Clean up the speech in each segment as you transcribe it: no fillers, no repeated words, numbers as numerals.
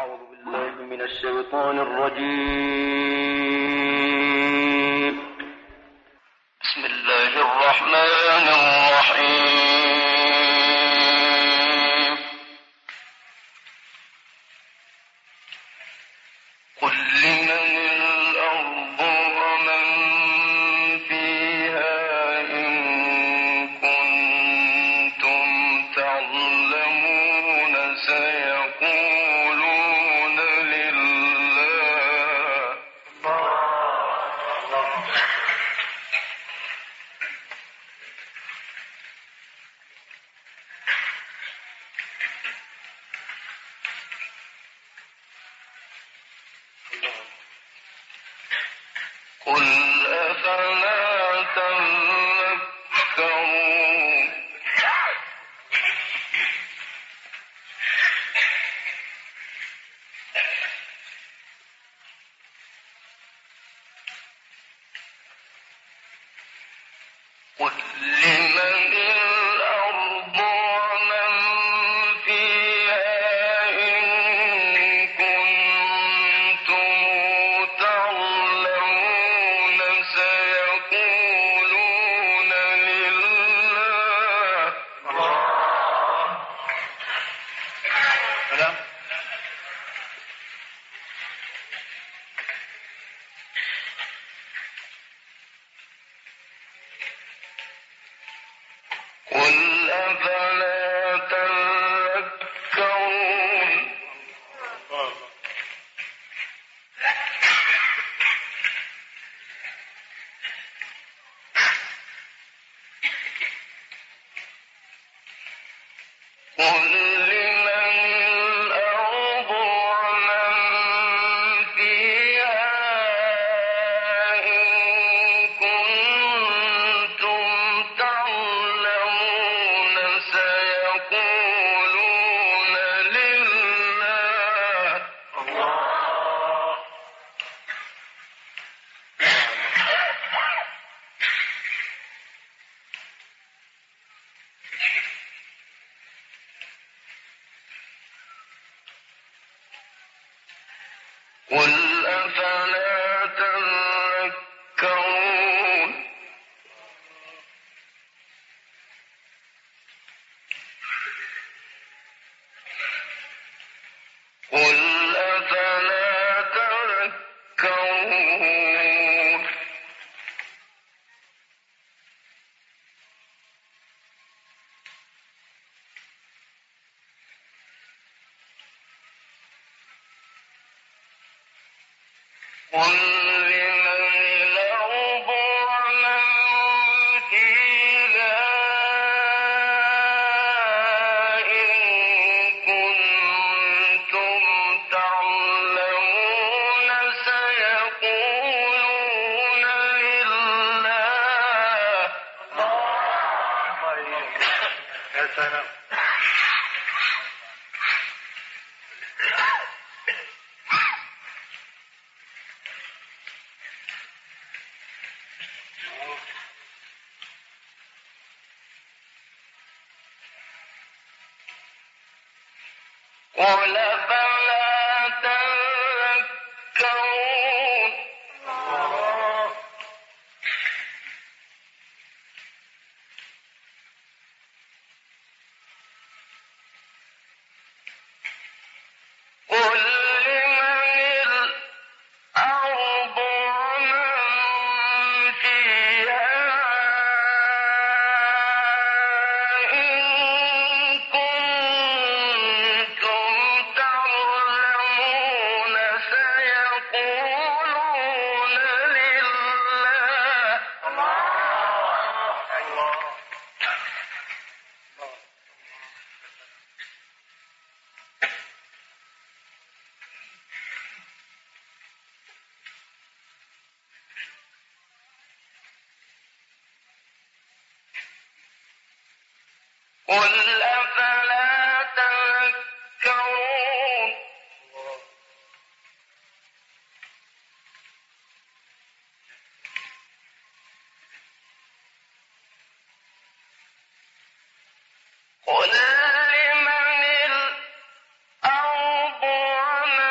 أعوذ بالله من الشيطان الرجيم. بسم الله الرحمن الرحيم. قل لمن الأرض ومن فيها إن كنتم تعلمون سيقولون لله. قل أفلا تذكرون. قل لمن الأرض ومن فيها إن كنتم تعلمون سيقولون لله. قل أفلا تذكرون. قل لمن الأرض ومن فيها إن كنتم تعلمون سيقولون لله. قل أفلا تذكرون. قل أفلا تذكرون. قل لمن الأرض ومن فيها إن كنتم تعلمون سيقولون لله. يا سلام. قل أفلا تذكرون. قل لمن الأرض ومن فيها إن كنتم تعلمون سيقولون لله. قل أفلا تذكرون. قل لمن الأرض ومن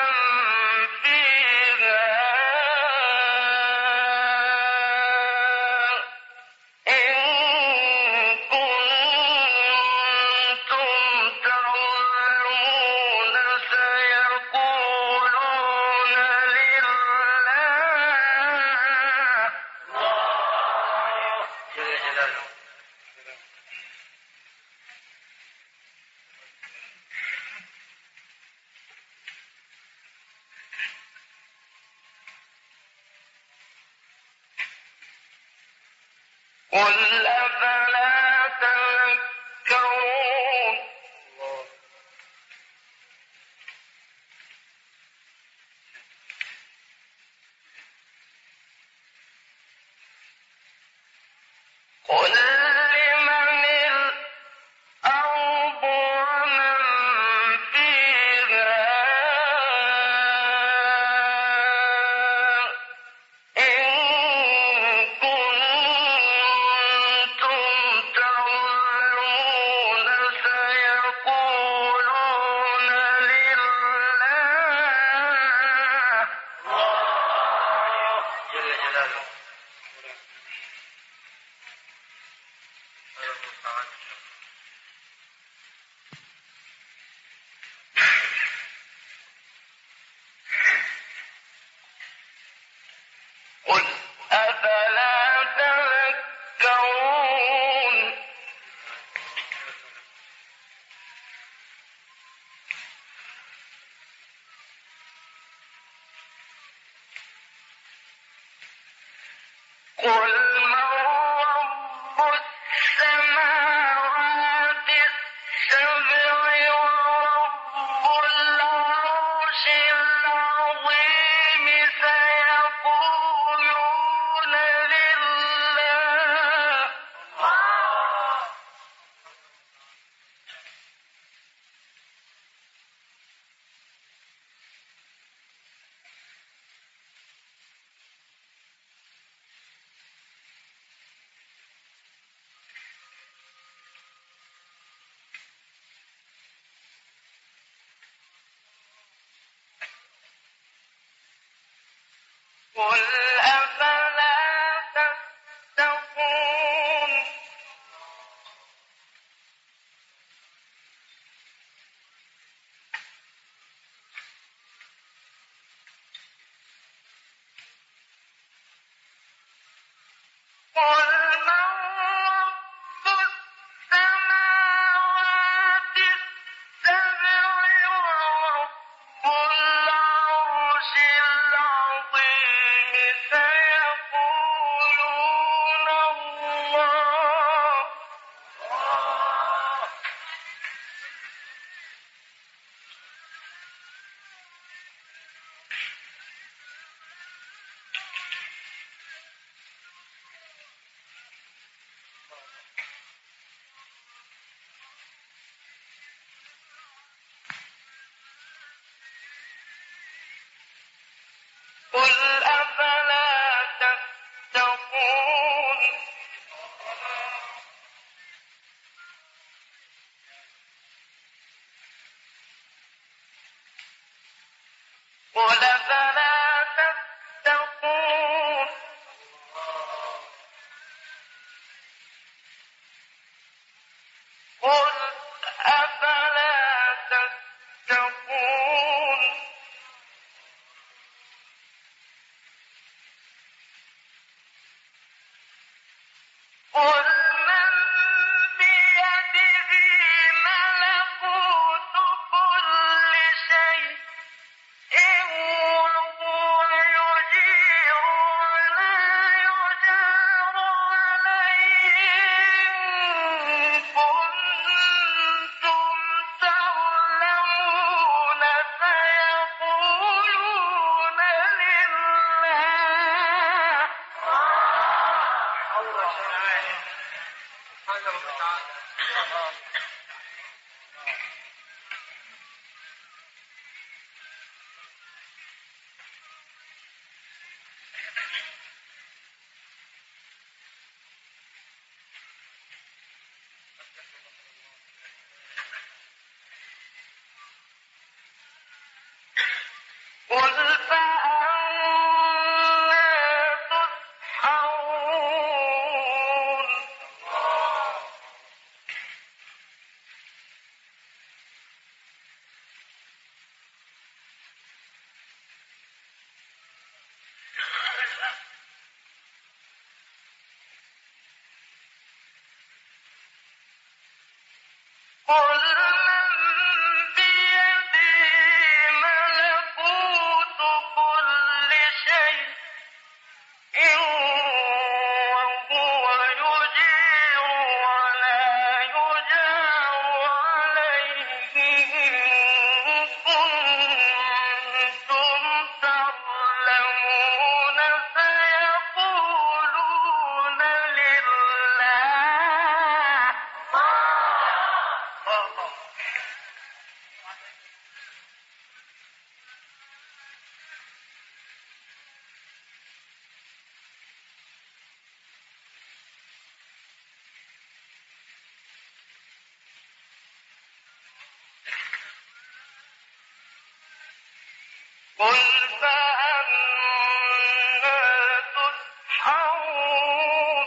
قل أفلا تذكرون قل لمن الأرض ومن فيها إن كنتم تعلمون سيقولون لله جل جلاله. قل أفلا تذكرون قل من رب السماوات السبع ورب العرش العظيم سيقولون لله قل أفلا تتقون قل من رب السماوات السبع ورب العرش العظيم سيقولون الله قل أفلا تتقون قل أفلا تتقون قل أفلا تتقون قل من بيده ملكوت كل شيء وهو يجير ولا يجار عليه إن كنتم تعلمون سيقولون لله قل فأنا تسحرون قل من بيده ملكوت كل شيء وهو يجير قل فأنا تسحرون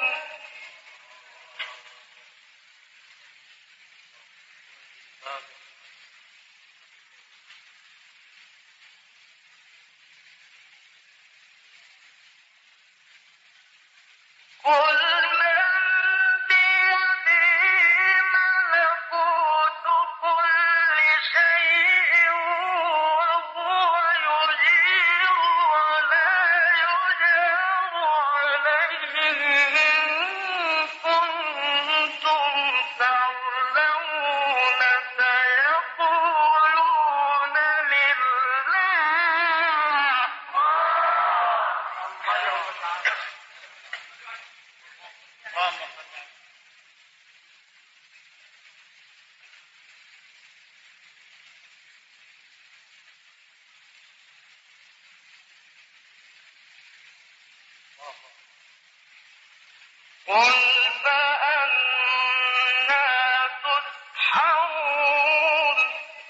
قل من بيده ملكوت كل شيء وهو يجير ولا يجار عليه إن كنتم تعلمون سيقولون قل فأنا تسحرون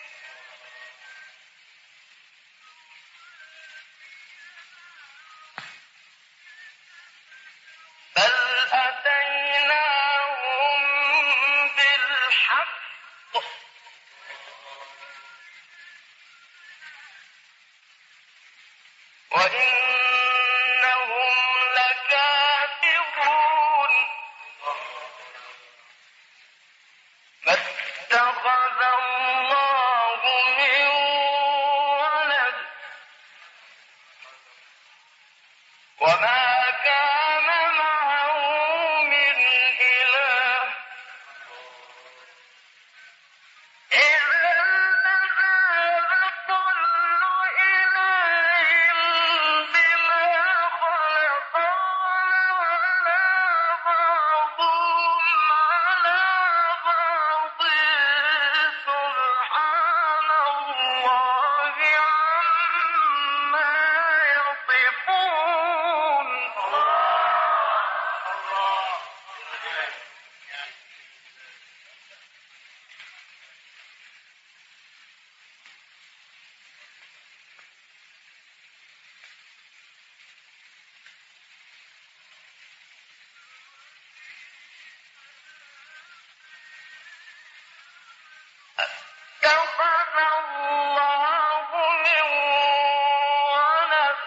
بل أتيناهم بالحق وإنهم لكاذبون ما اتخذ الله من ولد وما كان معه من إله إذا لذهب كل إله بما خلق ولا بعضهم على بعض سبحان الله عما يصفون اتخذ الله من ولد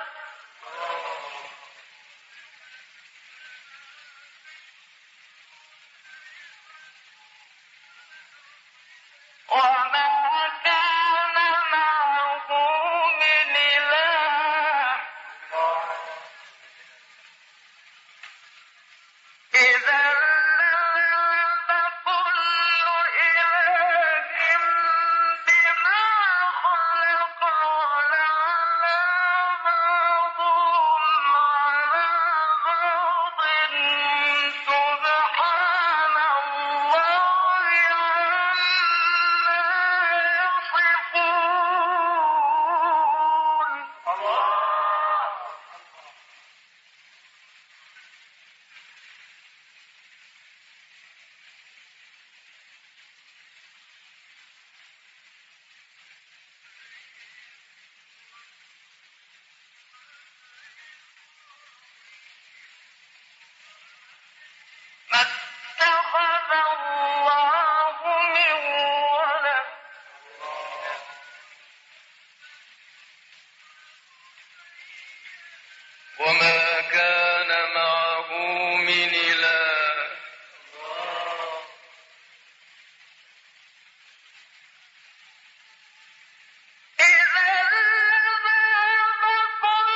وما كان معه من إله إذا لذهب كل إله بما خلق ولعلى بعضهم على بعض سبحان الله عما يصفون ما اتخذ الله من ولد وما كان معه من إله إذا لذهب كل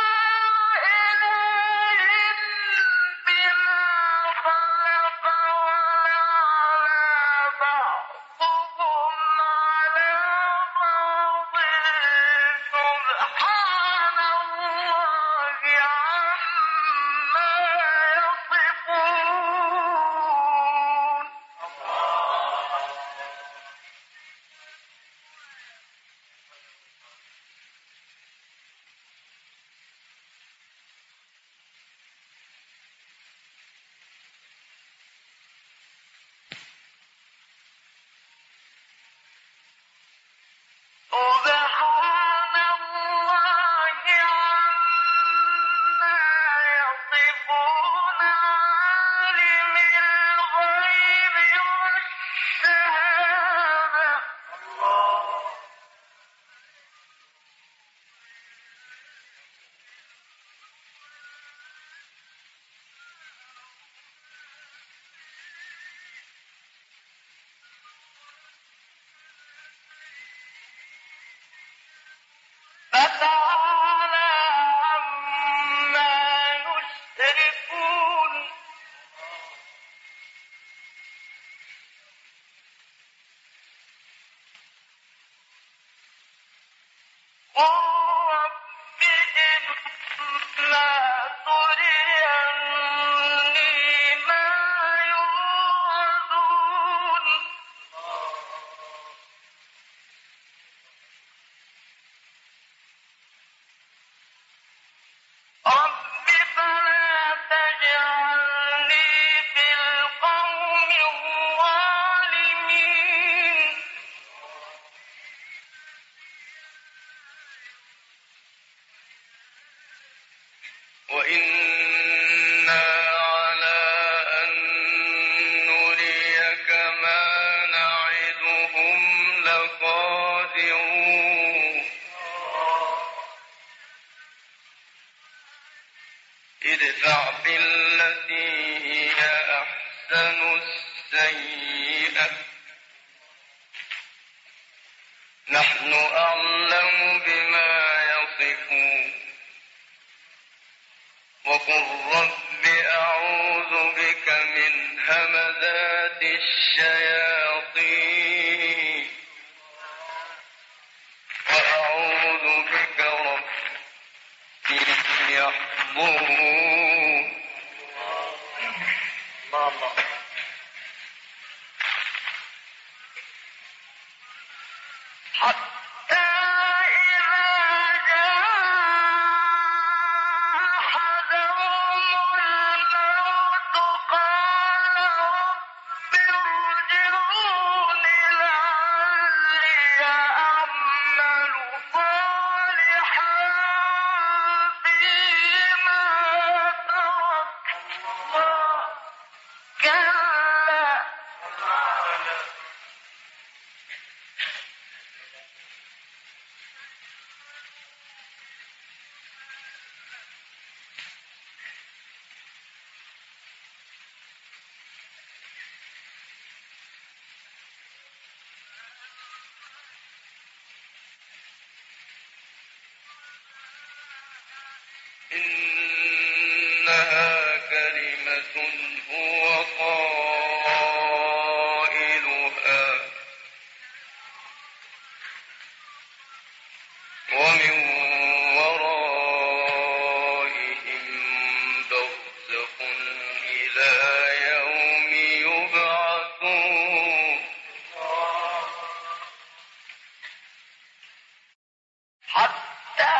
إله بما خلق ولعلى بعضهم على بعض سبحان الله عما ادفع بالتي هي أحسن السيئة نحن أعلم بما يصفون وقل رب أعوذ بك من همزات الشياطين وأعوذ بك رب يحضرون. حتى إذا جاء أحدهم الموت قال رب ارجعون لعلي أعمل صالحا فيما تركت كلا إنها كلمة هو قائلها ومن ورائهم برزخ إلى يوم يبعثون. حتى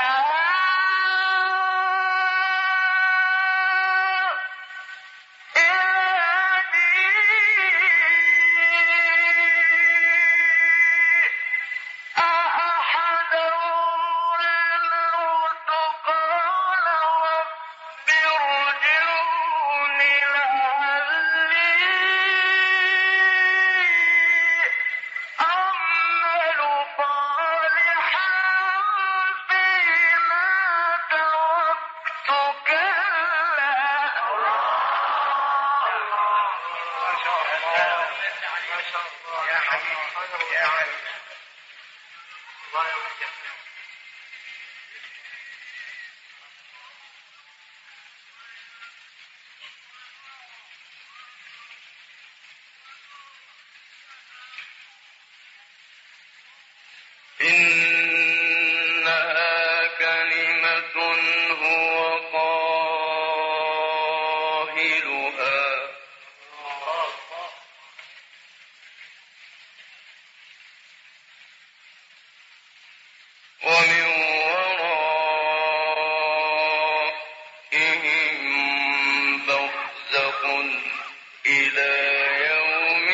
إنها كلمة هو قائلها ومن ورائهم برزخ إلى يوم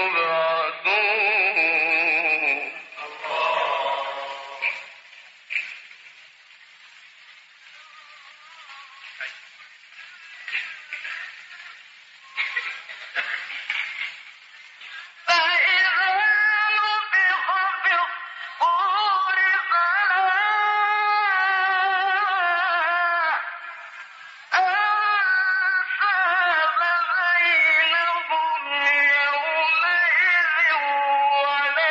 يبعثون. فإذا نفخ في الصور فلا أنساب بينهم يومئذ ولا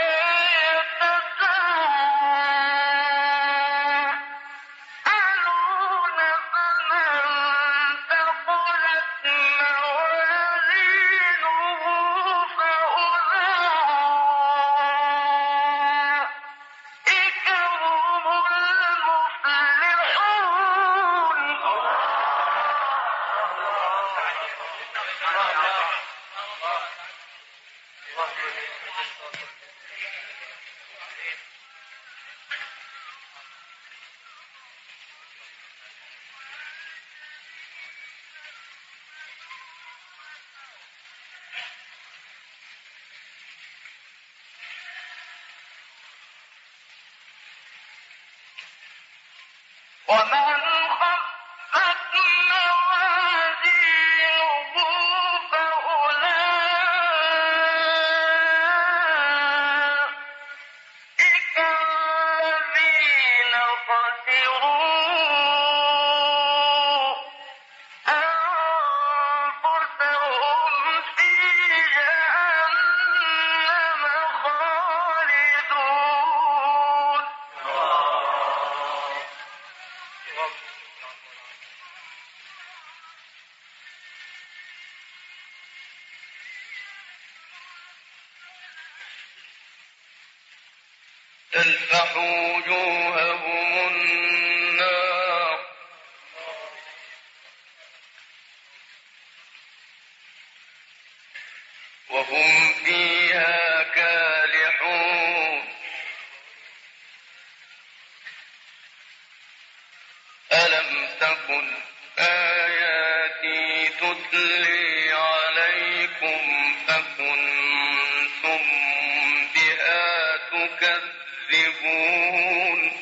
يتساءلون فمن ثقلت موازينه فأولئك هم المفلحون. ومن خفت موازينه فأولئك الذين خسروا تلفح وجوههم النار وهم فيها كالحون ألم تكن آياتي تتلي عليكم فكنتم بها تكذبون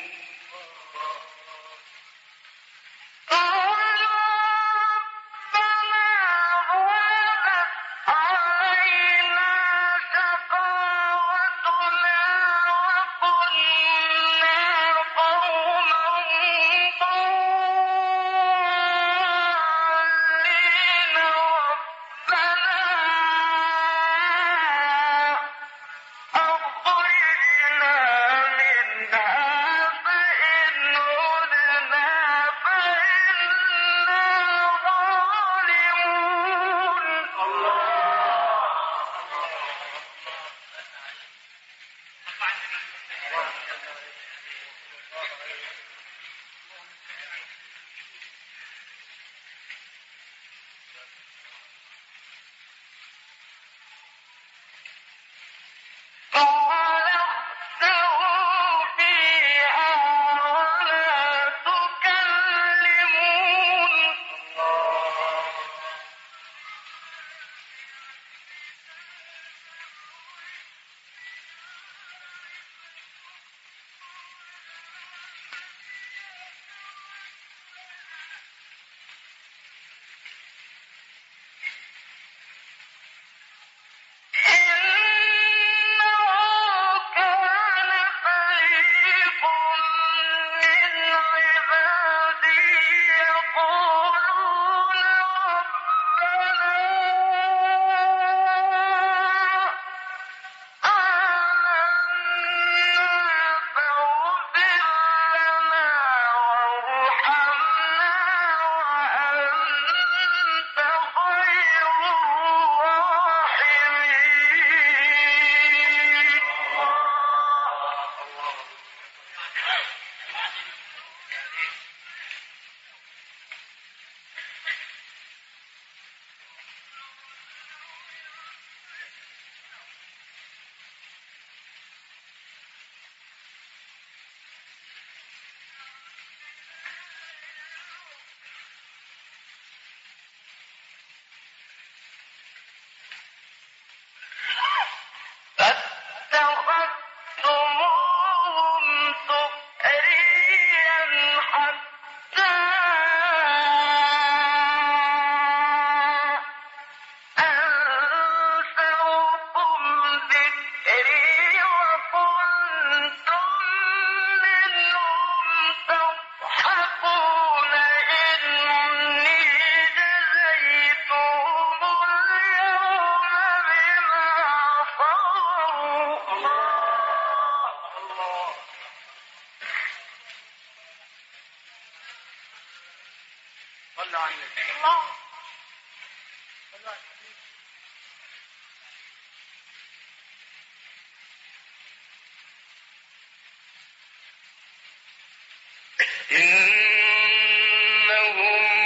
إنهم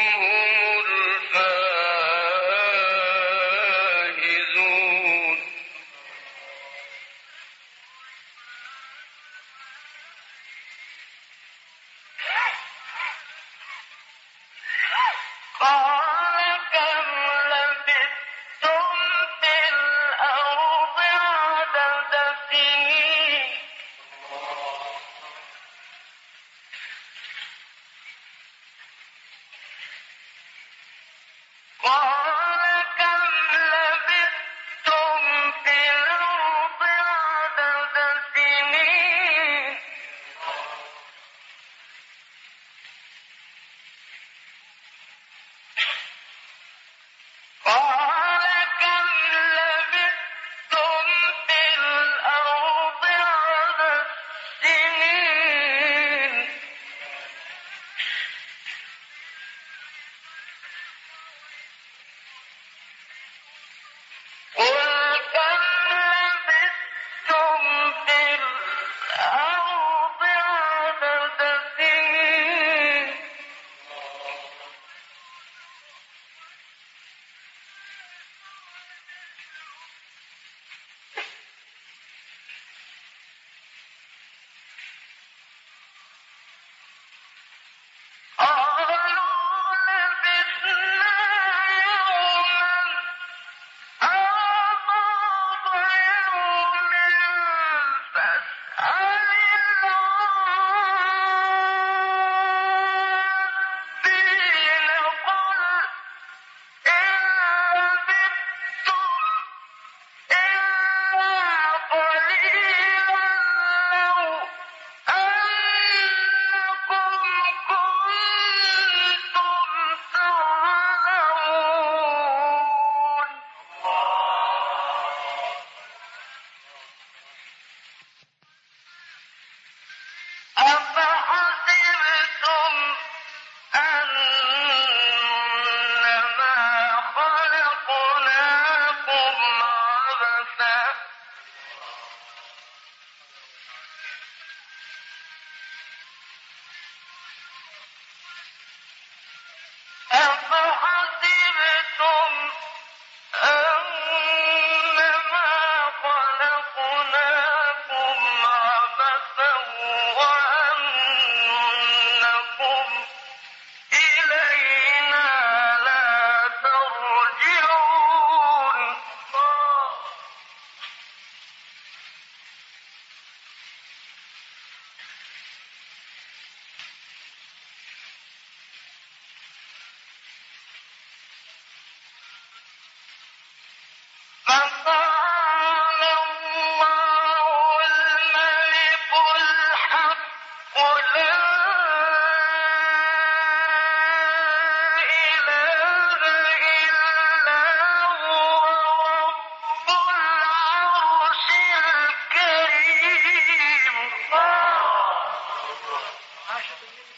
هم الفائزون قال كم لبثتم في الأرض عدد سنين قال كم لبثتم في الأرض عدد سنين قال كم لبثتم في الأرض عدد سنين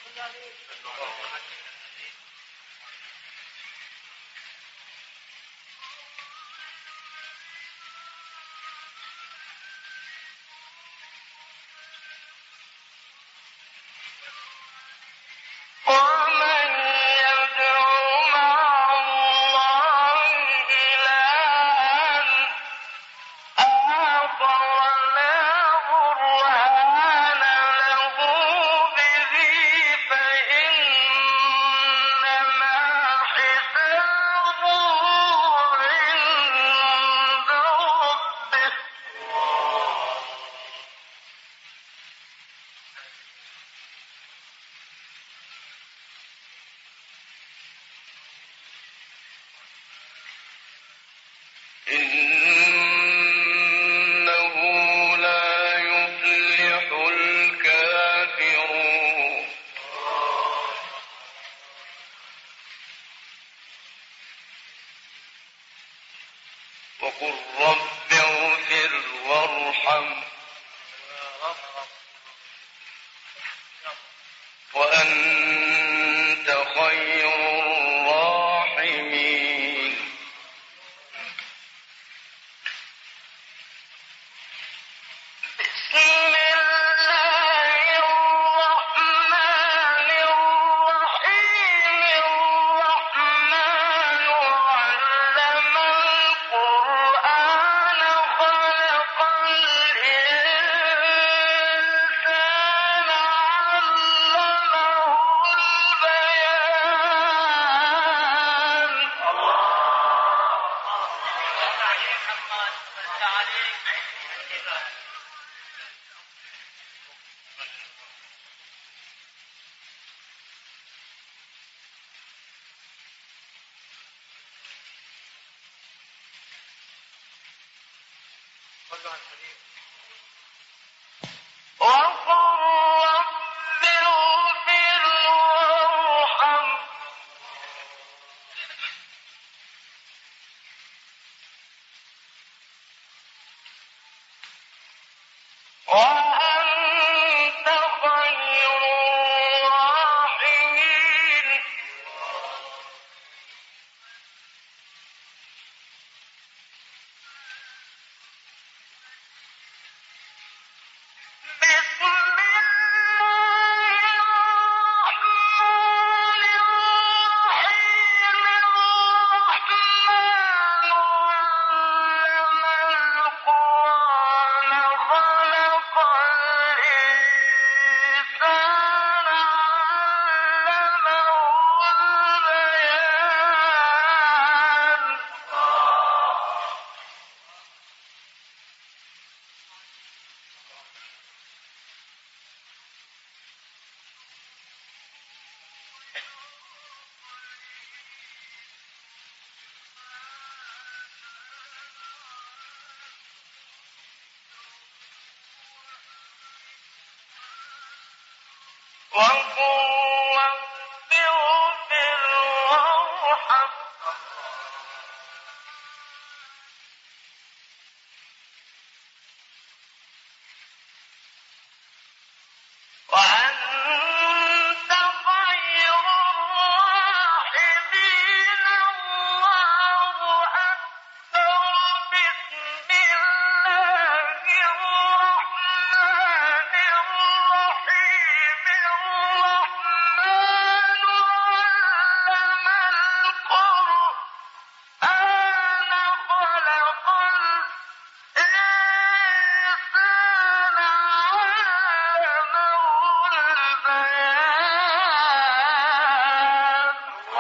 ومن يدع مع الله إلها آخر لا برهان له به فإنما حسابه عند ربه إنه لا يفلح الكافرون وقل رب اغفر وارحم وأنت خير الراحمين بسم الله الرحمن الرحيم الرحمن علم القرآن خلق الإنسان علمه البيان وقل رب اغفر وارحم وأنت خير الراحمين بسم الله الرحمن الرحيم الرحمن علم القرآن خلق الإنسان علمه البيان وقل رب اغفر وارحم وأنت خير الراحمين الله أكبر بسم الله الرحمن الرحيم الرحمن علم القرآن خلق الإنسان علمه البيان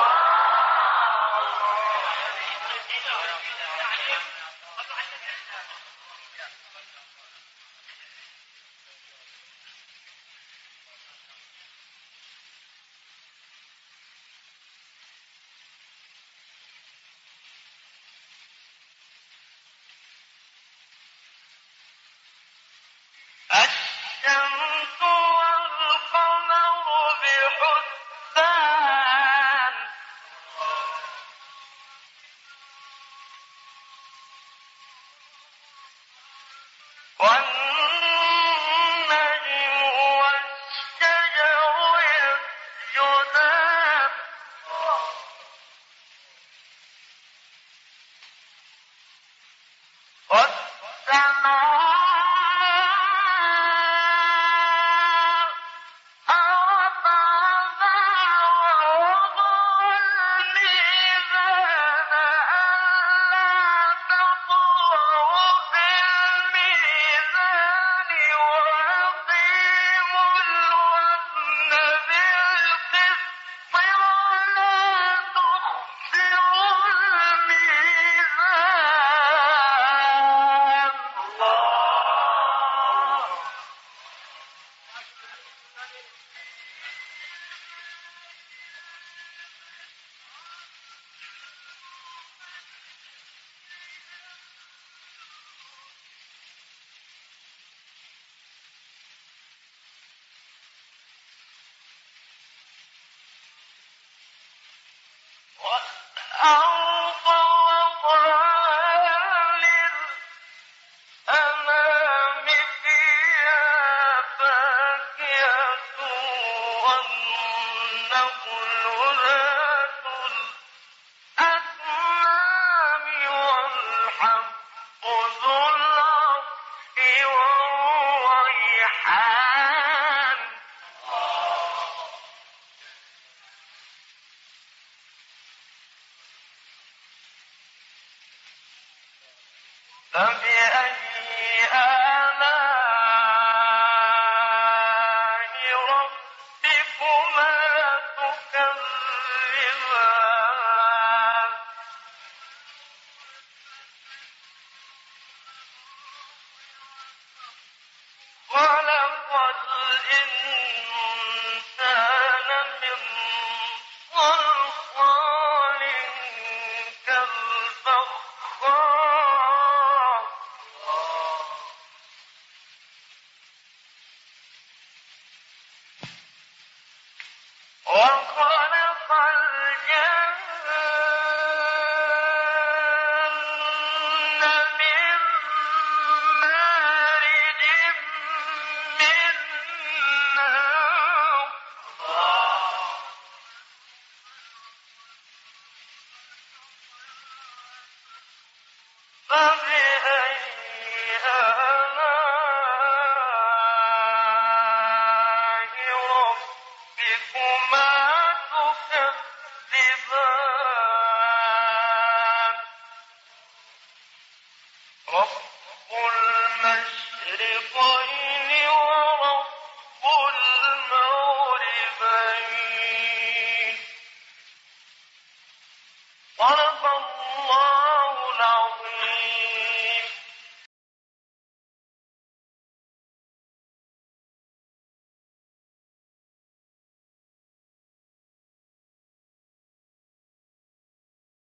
الشمس والقمر بحسبان والنجم والشجر فبأي آلاء ربكما تكذبان خلق الإنسان من صلصال كالفخار وخلق الجن من مارج من نار فبأي آلاء ربكما تكذبان رب المشرقين